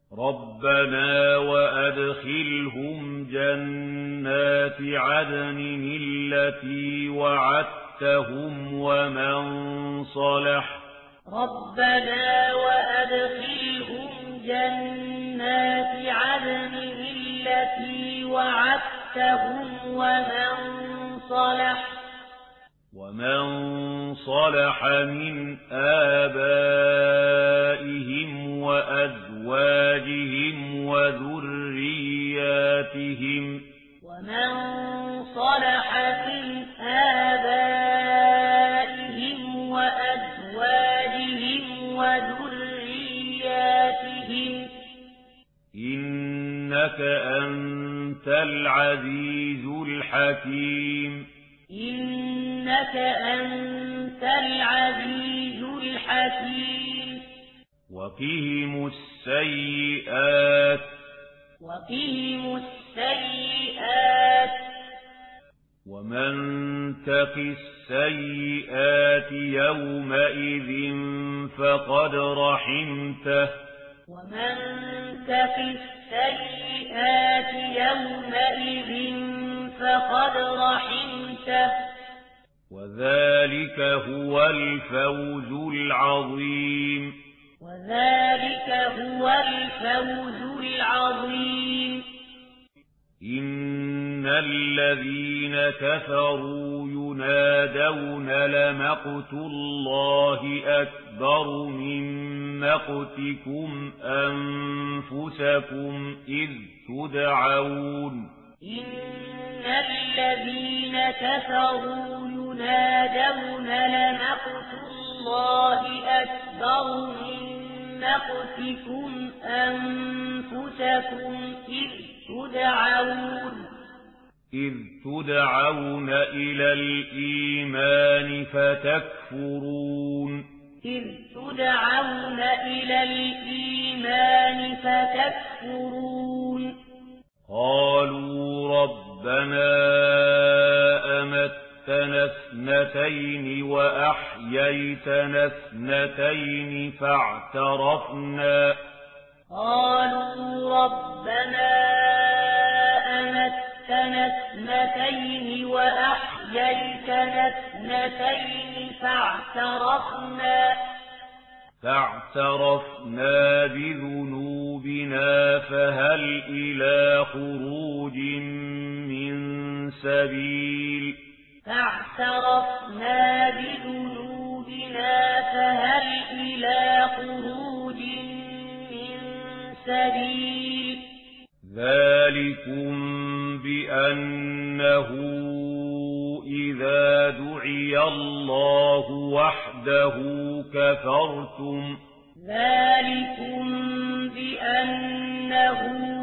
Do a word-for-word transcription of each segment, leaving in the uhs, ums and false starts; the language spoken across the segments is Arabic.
ربنا وأدخلهم جنات عدن التي وعدتهم ومن صلح ربنا وأدخلهم جنات عدن التي وعدتهم ومن صلح ومن صلح من آبائهم وأزواجهم وذرياتهم ومن صلح من آبائهم وأزواجهم وذرياتهم إنك أنت العزيز الحكيم إنك أنت العزيز الحكيم وقهم السيئات وقهم السيئات ومن تق السيئات يومئذ فقد رحمته ومن تق السيئات يومئذ فقد رحمته وذلك هو الفوز العظيم وذلك هو الفوز العظيم إن الذين كفروا ينادون لمقت الله أكبر من مقتكم أنفسكم إذ تدعون إن الذين كفروا ينادون لمقت الله أكبر من مقتكم أنفسكم إذ تدعون إذ تدعون إلى الإيمان فتكفرون إذ تدعون إلى الإيمان فتكفرون قالوا ربنا أمتنا اثنتين وأحييتنا اثنتين فاعترفنا قالوا ربنا أمتنا اثنتين وأحييتنا اثنتين فاعترفنا فاعترفنا بذنوبنا فهل إلى خروج من سبيل فاعترفنا بذنوبنا فهل إلى خروج من سبيل ذلكم بأنه إذا دعي الله وحده كفرتم ذلكم بأنه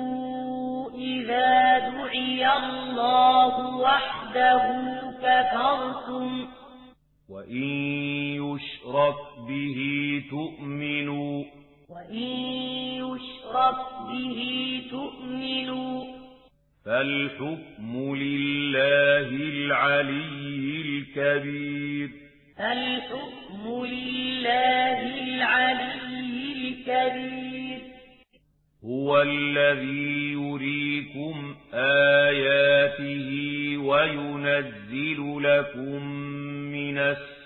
إذا دعي الله وحده كفرتم وإن يشرك به تؤمنوا وإن يشرك به تؤمنوا فالحكم لله العلي الكبير الحكم لله العلي الكبير هو الذي يريكم آياته وينزل لكم من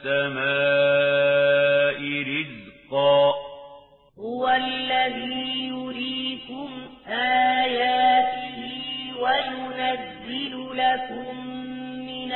السماء رزقا هو الذي يريكم آياته وينزل لكم من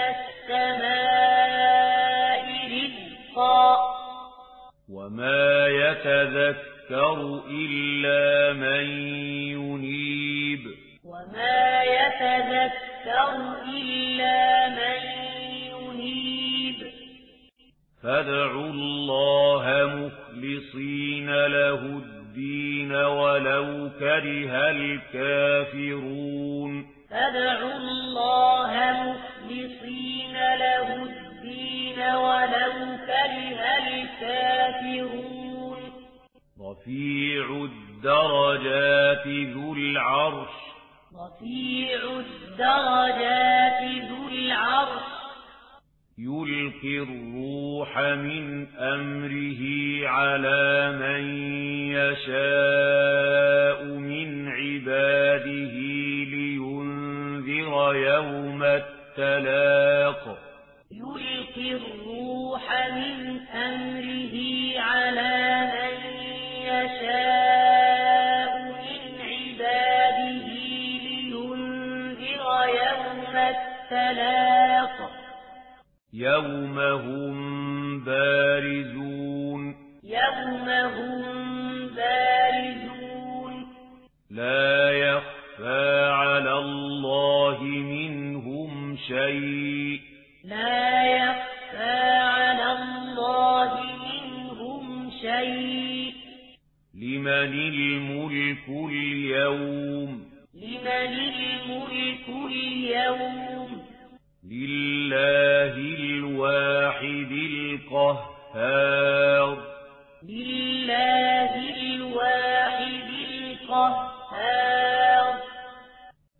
السماء رزقا وما يتذكر إلا من ينيب وما يتذكر إلا من ينيب فادعوا الله مخلصين له الدين ولو كره الكافرون فادعوا الله مخلصين له الدين ولو كره الكافرون رفيع الدرجات ذو العرش رفيع الدرجات ذو العرش يلقي الروح من أمره على من يشاء يوم التلاق يلقي الروح من أمره على من يشاء من عباده لينذر يوم التلاق يوم هم بارزون يوم هم بارزون لا يخفى على الله منهم شيء لا يخفى على الله منهم شيء لمن الملك اليوم لمن الملك اليوم لله الواحد القهار لله الواحد القهار